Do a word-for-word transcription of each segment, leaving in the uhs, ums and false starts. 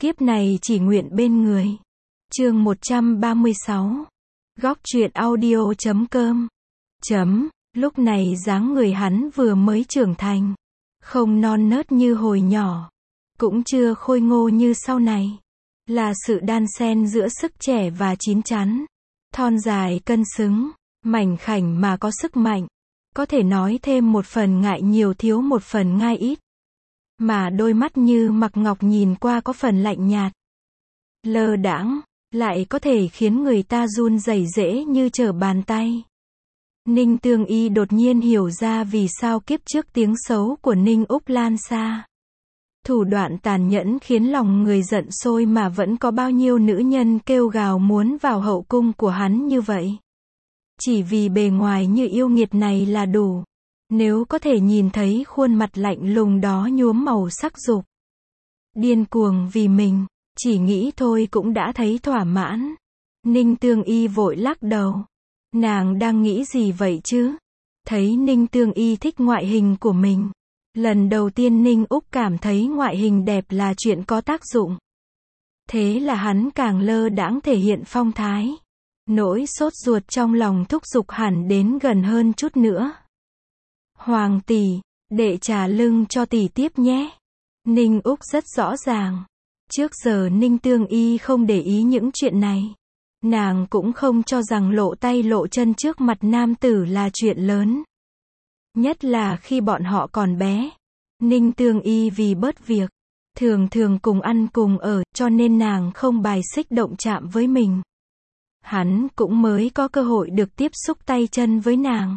Kiếp này chỉ nguyện bên người. Chương một trăm ba mươi sáu. Góc truyện audio chấm com. Chấm, lúc này dáng người hắn vừa mới trưởng thành. Không non nớt như hồi nhỏ. Cũng chưa khôi ngô như sau này. Là sự đan xen giữa sức trẻ và chín chắn. Thon dài cân xứng, mảnh khảnh mà có sức mạnh. Có thể nói thêm một phần ngại nhiều thiếu một phần ngai ít. Mà đôi mắt như mặc ngọc nhìn qua có phần lạnh nhạt. Lơ đãng, lại có thể khiến người ta run rẩy dễ như trở bàn tay. Ninh Tương Y đột nhiên hiểu ra vì sao kiếp trước tiếng xấu của Ninh Úc lan xa. Thủ đoạn tàn nhẫn khiến lòng người giận sôi mà vẫn có bao nhiêu nữ nhân kêu gào muốn vào hậu cung của hắn như vậy. Chỉ vì bề ngoài như yêu nghiệt này là đủ. Nếu có thể nhìn thấy khuôn mặt lạnh lùng đó nhuốm màu sắc dục. Điên cuồng vì mình, chỉ nghĩ thôi cũng đã thấy thỏa mãn. Ninh Tương Y vội lắc đầu. Nàng đang nghĩ gì vậy chứ? Thấy Ninh Tương Y thích ngoại hình của mình. Lần đầu tiên Ninh Úc cảm thấy ngoại hình đẹp là chuyện có tác dụng. Thế là hắn càng lơ đãng thể hiện phong thái. Nỗi sốt ruột trong lòng thúc giục hẳn đến gần hơn chút nữa. Hoàng tỷ, đệ trả lưng cho tỷ tiếp nhé. Ninh Úc rất rõ ràng. Trước giờ Ninh Tương Y không để ý những chuyện này. Nàng cũng không cho rằng lộ tay lộ chân trước mặt nam tử là chuyện lớn. Nhất là khi bọn họ còn bé. Ninh Tương Y vì bớt việc, thường thường cùng ăn cùng ở, cho nên nàng không bài xích động chạm với mình. Hắn cũng mới có cơ hội được tiếp xúc tay chân với nàng.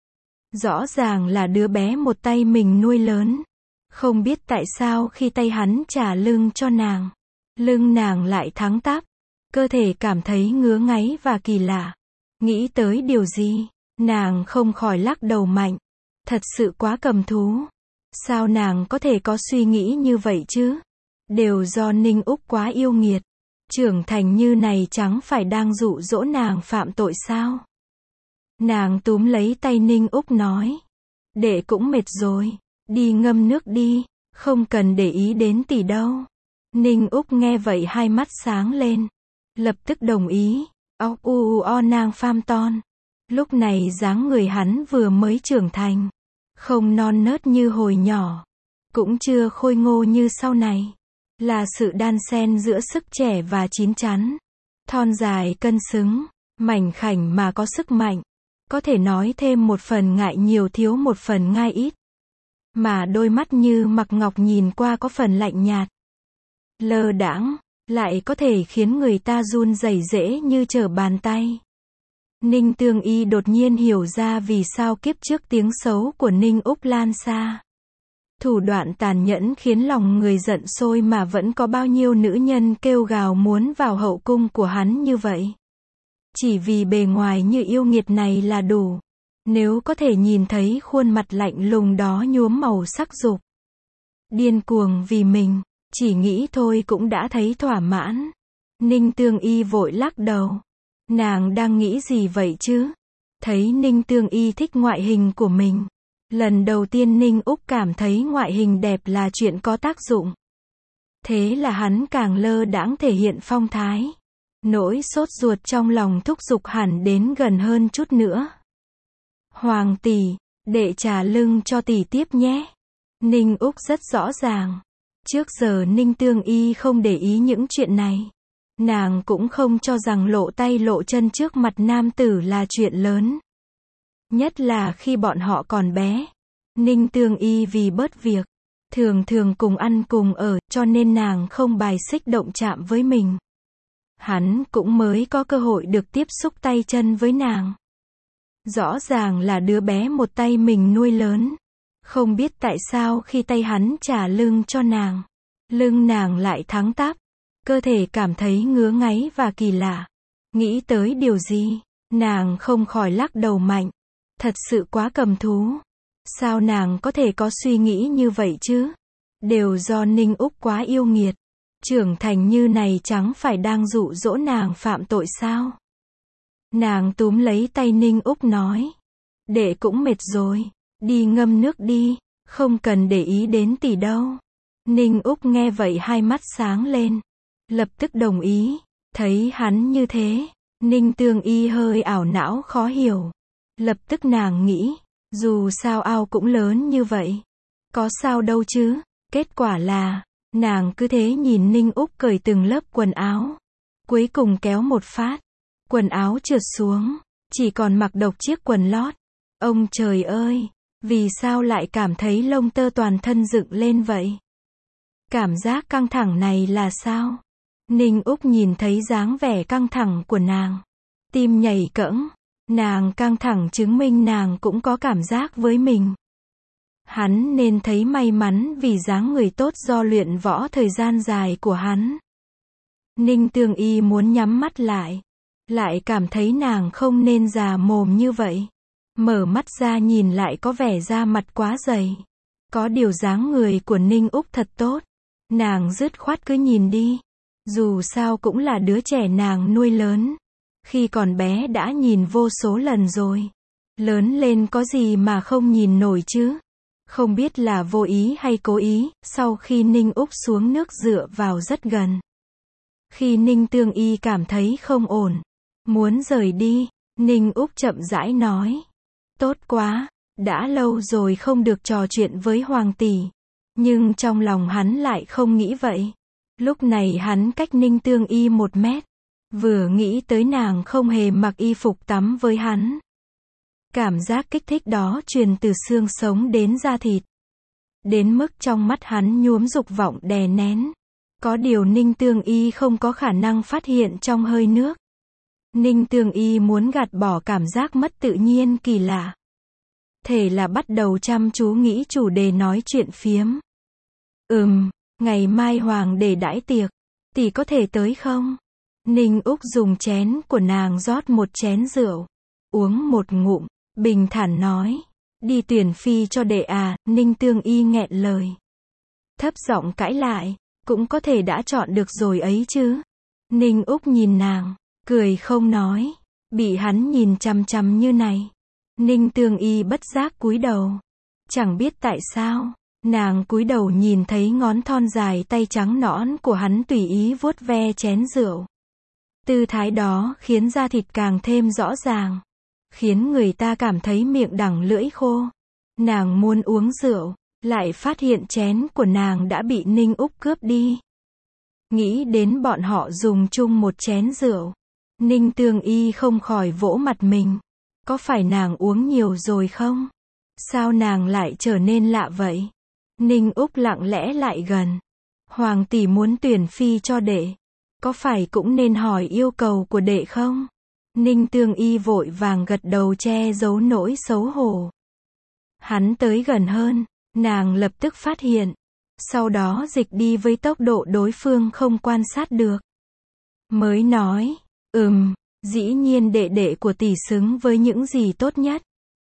Rõ ràng là đứa bé một tay mình nuôi lớn. Không biết tại sao khi tay hắn trả lưng cho nàng, lưng nàng lại thẳng tắp. Cơ thể cảm thấy ngứa ngáy và kỳ lạ. Nghĩ tới điều gì, nàng không khỏi lắc đầu mạnh. Thật sự quá cầm thú. Sao nàng có thể có suy nghĩ như vậy chứ? Đều do Ninh Úc quá yêu nghiệt. Trưởng thành như này chẳng phải đang dụ dỗ nàng phạm tội sao? Nàng túm lấy tay Ninh Úc nói. Đệ cũng mệt rồi. Đi ngâm nước đi. Không cần để ý đến tỷ đâu. Ninh Úc nghe vậy hai mắt sáng lên. Lập tức đồng ý. Óc u u o nàng pham ton. Lúc này dáng người hắn vừa mới trưởng thành. Không non nớt như hồi nhỏ. Cũng chưa khôi ngô như sau này. Là sự đan xen giữa sức trẻ và chín chắn. Thon dài cân xứng, mảnh khảnh mà có sức mạnh. Có thể nói thêm một phần ngại nhiều thiếu một phần ngai ít. Mà đôi mắt như mặc ngọc nhìn qua có phần lạnh nhạt. Lơ đãng, lại có thể khiến người ta run rẩy dễ như trở bàn tay. Ninh Tương Y đột nhiên hiểu ra vì sao kiếp trước tiếng xấu của Ninh Úc lan xa. Thủ đoạn tàn nhẫn khiến lòng người giận sôi mà vẫn có bao nhiêu nữ nhân kêu gào muốn vào hậu cung của hắn như vậy. Chỉ vì bề ngoài như yêu nghiệt này là đủ. Nếu có thể nhìn thấy khuôn mặt lạnh lùng đó nhuốm màu sắc dục. Điên cuồng vì mình, chỉ nghĩ thôi cũng đã thấy thỏa mãn. Ninh Tương Y vội lắc đầu. Nàng đang nghĩ gì vậy chứ? Thấy Ninh Tương Y thích ngoại hình của mình. Lần đầu tiên Ninh Úc cảm thấy ngoại hình đẹp là chuyện có tác dụng. Thế là hắn càng lơ đãng thể hiện phong thái. Nỗi sốt ruột trong lòng thúc giục hẳn đến gần hơn chút nữa. Hoàng tỷ, đệ trả lưng cho tỷ tiếp nhé. Ninh Úc rất rõ ràng. Trước giờ Ninh Tương Y không để ý những chuyện này. Nàng cũng không cho rằng lộ tay lộ chân trước mặt nam tử là chuyện lớn. Nhất là khi bọn họ còn bé. Ninh Tương Y vì bớt việc, thường thường cùng ăn cùng ở, cho nên nàng không bài xích động chạm với mình. Hắn cũng mới có cơ hội được tiếp xúc tay chân với nàng. Rõ ràng là đứa bé một tay mình nuôi lớn. Không biết tại sao khi tay hắn trả lưng cho nàng, lưng nàng lại thẳng tắp. Cơ thể cảm thấy ngứa ngáy và kỳ lạ. Nghĩ tới điều gì, nàng không khỏi lắc đầu mạnh. Thật sự quá cầm thú. Sao nàng có thể có suy nghĩ như vậy chứ? Đều do Ninh Úc quá yêu nghiệt. Trưởng thành như này chẳng phải đang dụ dỗ nàng phạm tội sao? Nàng túm lấy tay Ninh Úc nói. Đệ cũng mệt rồi. Đi ngâm nước đi. Không cần để ý đến tỷ đâu. Ninh Úc nghe vậy hai mắt sáng lên. lập tức đồng ý. Thấy hắn như thế, Ninh Tương Y hơi ảo não khó hiểu. Lập tức nàng nghĩ, dù sao ao cũng lớn như vậy. Có sao đâu chứ. Kết quả là, nàng cứ thế nhìn Ninh Úc cởi từng lớp quần áo. Cuối cùng kéo một phát. Quần áo trượt xuống. Chỉ còn mặc độc chiếc quần lót. Ông trời ơi! Vì sao lại cảm thấy lông tơ toàn thân dựng lên vậy? Cảm giác căng thẳng này là sao? Ninh Úc nhìn thấy dáng vẻ căng thẳng của nàng. Tim nhảy cẫng. Nàng căng thẳng chứng minh nàng cũng có cảm giác với mình. Hắn nên thấy may mắn vì dáng người tốt do luyện võ thời gian dài của hắn. Ninh Tương Y muốn nhắm mắt lại. Lại cảm thấy nàng không nên già mồm như vậy. Mở mắt ra nhìn lại có vẻ da mặt quá dày. Có điều dáng người của Ninh Úc thật tốt. Nàng dứt khoát cứ nhìn đi. Dù sao cũng là đứa trẻ nàng nuôi lớn. Khi còn bé đã nhìn vô số lần rồi. Lớn lên có gì mà không nhìn nổi chứ. Không biết là vô ý hay cố ý, sau khi Ninh Úc xuống nước dựa vào rất gần. Khi Ninh Tương Y cảm thấy không ổn, muốn rời đi, Ninh Úc chậm rãi nói. Tốt quá, đã lâu rồi không được trò chuyện với Hoàng tỷ. Nhưng trong lòng hắn lại không nghĩ vậy. Lúc này hắn cách Ninh Tương Y một mét. Vừa nghĩ tới nàng không hề mặc y phục tắm với hắn. Cảm giác kích thích đó truyền từ xương sống đến da thịt. Đến mức trong mắt hắn nhuốm dục vọng đè nén. Có điều Ninh Tương Y không có khả năng phát hiện trong hơi nước. Ninh Tương Y muốn gạt bỏ cảm giác mất tự nhiên kỳ lạ. Thể là bắt đầu chăm chú nghĩ chủ đề nói chuyện phiếm. Ừm, ngày mai Hoàng để đãi tiệc, tỷ có thể tới không? Ninh Úc dùng chén của nàng rót một chén rượu. Uống một ngụm, bình thản nói. Đi tuyển phi cho đệ à, Ninh Tương Y nghẹn lời. Thấp giọng cãi lại, cũng có thể đã chọn được rồi ấy chứ. Ninh Úc nhìn nàng, cười không nói. Bị hắn nhìn chằm chằm như này. Ninh Tương Y bất giác cúi đầu. Chẳng biết tại sao, nàng cúi đầu nhìn thấy ngón thon dài tay trắng nõn của hắn tùy ý vuốt ve chén rượu. Tư thái đó khiến da thịt càng thêm rõ ràng. Khiến người ta cảm thấy miệng đắng lưỡi khô. Nàng muốn uống rượu, lại phát hiện chén của nàng đã bị Ninh Úc cướp đi. Nghĩ đến bọn họ dùng chung một chén rượu. Ninh Tương Y không khỏi vỗ mặt mình. Có phải nàng uống nhiều rồi không? Sao nàng lại trở nên lạ vậy? Ninh Úc lặng lẽ lại gần. Hoàng tỷ muốn tuyển phi cho đệ. Có phải cũng nên hỏi yêu cầu của đệ không? Ninh Tương Y vội vàng gật đầu che giấu nỗi xấu hổ. Hắn tới gần hơn, nàng lập tức phát hiện. Sau đó dịch đi với tốc độ đối phương không quan sát được. Mới nói, ừm, dĩ nhiên đệ đệ của tỷ xứng với những gì tốt nhất.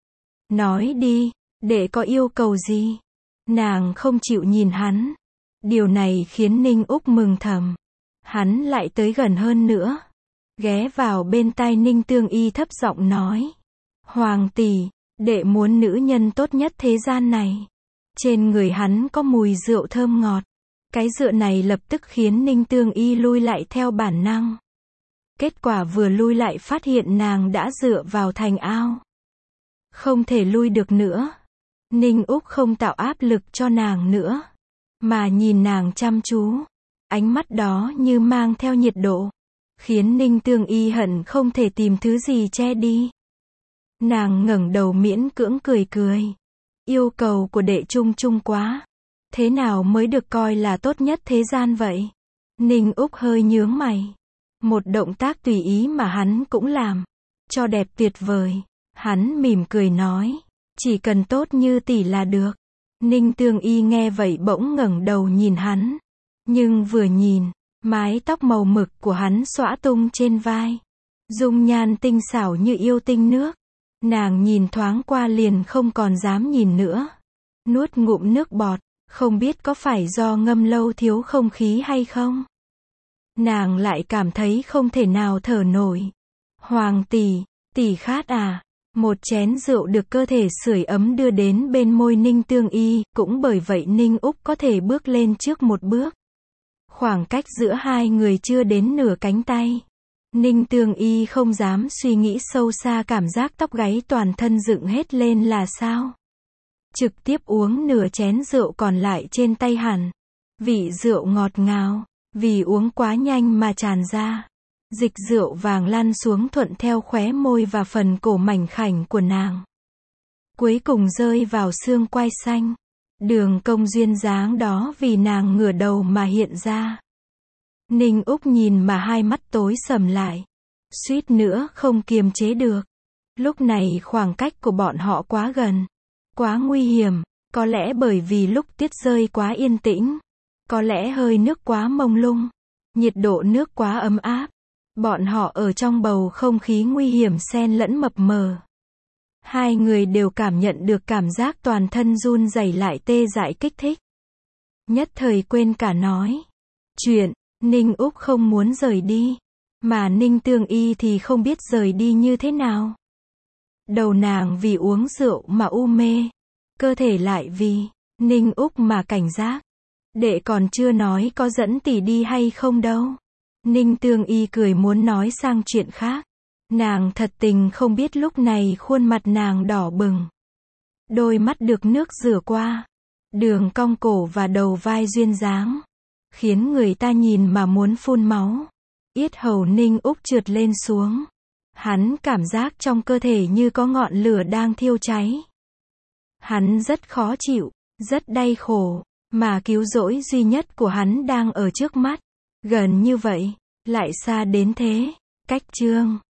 Nói đi, đệ có yêu cầu gì? Nàng không chịu nhìn hắn. Điều này khiến Ninh Úc mừng thầm. Hắn lại tới gần hơn nữa. Ghé vào bên tai Ninh Tương Y thấp giọng nói. Hoàng tỷ, đệ muốn nữ nhân tốt nhất thế gian này. Trên người hắn có mùi rượu thơm ngọt. Cái rượu này lập tức khiến Ninh Tương Y lui lại theo bản năng. Kết quả vừa lui lại phát hiện nàng đã dựa vào thành ao. Không thể lui được nữa. Ninh Úc không tạo áp lực cho nàng nữa. Mà nhìn nàng chăm chú. Ánh mắt đó như mang theo nhiệt độ. Khiến Ninh Tương Y hận không thể tìm thứ gì che đi. Nàng ngẩng đầu miễn cưỡng cười cười. Yêu cầu của đệ chung chung quá. Thế nào mới được coi là tốt nhất thế gian vậy? Ninh Úc hơi nhướng mày. Một động tác tùy ý mà hắn cũng làm. Cho đẹp tuyệt vời. Hắn mỉm cười nói. Chỉ cần tốt như tỷ là được. Ninh Tương Y nghe vậy bỗng ngẩng đầu nhìn hắn. Nhưng vừa nhìn, mái tóc màu mực của hắn xõa tung trên vai. Dung nhan tinh xảo như yêu tinh nước. Nàng nhìn thoáng qua liền không còn dám nhìn nữa. Nuốt ngụm nước bọt, không biết có phải do ngâm lâu thiếu không khí hay không. Nàng lại cảm thấy không thể nào thở nổi. Hoàng tỷ, tỷ khát à? Một chén rượu được cơ thể sưởi ấm đưa đến bên môi Ninh Tương Y, cũng bởi vậy Ninh Úc có thể bước lên trước một bước. Khoảng cách giữa hai người chưa đến nửa cánh tay. Ninh Tương Y không dám suy nghĩ sâu xa, cảm giác tóc gáy toàn thân dựng hết lên là sao. Trực tiếp uống nửa chén rượu còn lại trên tay hẳn. Vị rượu ngọt ngào, vì uống quá nhanh mà tràn ra. Dịch rượu vàng lăn xuống thuận theo khóe môi và phần cổ mảnh khảnh của nàng. Cuối cùng rơi vào xương quai xanh. Đường cong duyên dáng đó vì nàng ngửa đầu mà hiện ra. Ninh Úc nhìn mà hai mắt tối sầm lại. Suýt nữa không kiềm chế được. Lúc này khoảng cách của bọn họ quá gần. Quá nguy hiểm. Có lẽ bởi vì lúc tuyết rơi quá yên tĩnh. Có lẽ hơi nước quá mông lung. Nhiệt độ nước quá ấm áp. Bọn họ ở trong bầu không khí nguy hiểm xen lẫn mập mờ. Hai người đều cảm nhận được cảm giác toàn thân run rẩy lại tê dại kích thích. Nhất thời quên cả nói chuyện. Ninh Úc không muốn rời đi. Mà Ninh Tương Y thì không biết rời đi như thế nào. Đầu nàng vì uống rượu mà u mê. Cơ thể lại vì Ninh Úc mà cảnh giác. Đệ còn chưa nói có dẫn tỷ đi hay không đâu. Ninh Tương Y cười muốn nói sang chuyện khác. Nàng thật tình không biết lúc này khuôn mặt nàng đỏ bừng. Đôi mắt được nước rửa qua. Đường cong cổ và đầu vai duyên dáng. Khiến người ta nhìn mà muốn phun máu. Yết hầu Ninh Úc trượt lên xuống. Hắn cảm giác trong cơ thể như có ngọn lửa đang thiêu cháy. Hắn rất khó chịu, rất đau khổ. Mà cứu rỗi duy nhất của hắn đang ở trước mắt. Gần như vậy, lại xa đến thế. Cách chương